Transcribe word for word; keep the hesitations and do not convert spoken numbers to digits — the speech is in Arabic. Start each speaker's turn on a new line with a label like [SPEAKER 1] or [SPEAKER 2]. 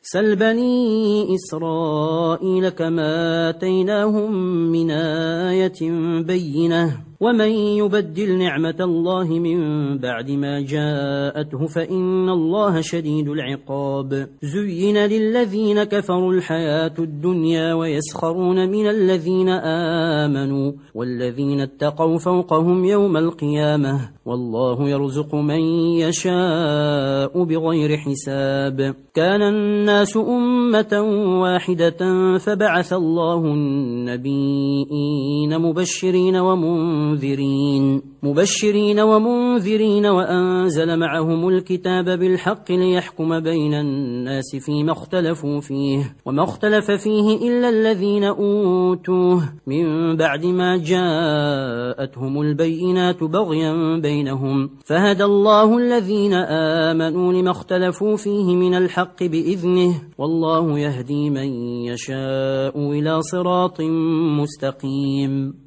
[SPEAKER 1] سل بني إسرائيل كما آتيناهم من آية بينة ومن يبدل نعمة الله من بعد ما جاءته فإن الله شديد العقاب. زين للذين كفروا الحياة الدنيا ويسخرون من الذين آمنوا والذين اتقوا فوقهم يوم القيامة والله يرزق من يشاء بغير حساب. كان الناس أمة واحدة فبعث الله النبيين مبشرين ومنذرين منذرين مبشرين ومنذرين وأنزل معهم الكتاب بالحق ليحكم بين الناس فيما اختلفوا فيه وما اختلف فيه إلا الذين أوتوه من بعد ما جاءتهم البينات بغيا بينهم فهدى الله الذين آمنوا لما اختلفوا فيه من الحق بإذنه والله يهدي من يشاء إلى صراط مستقيم.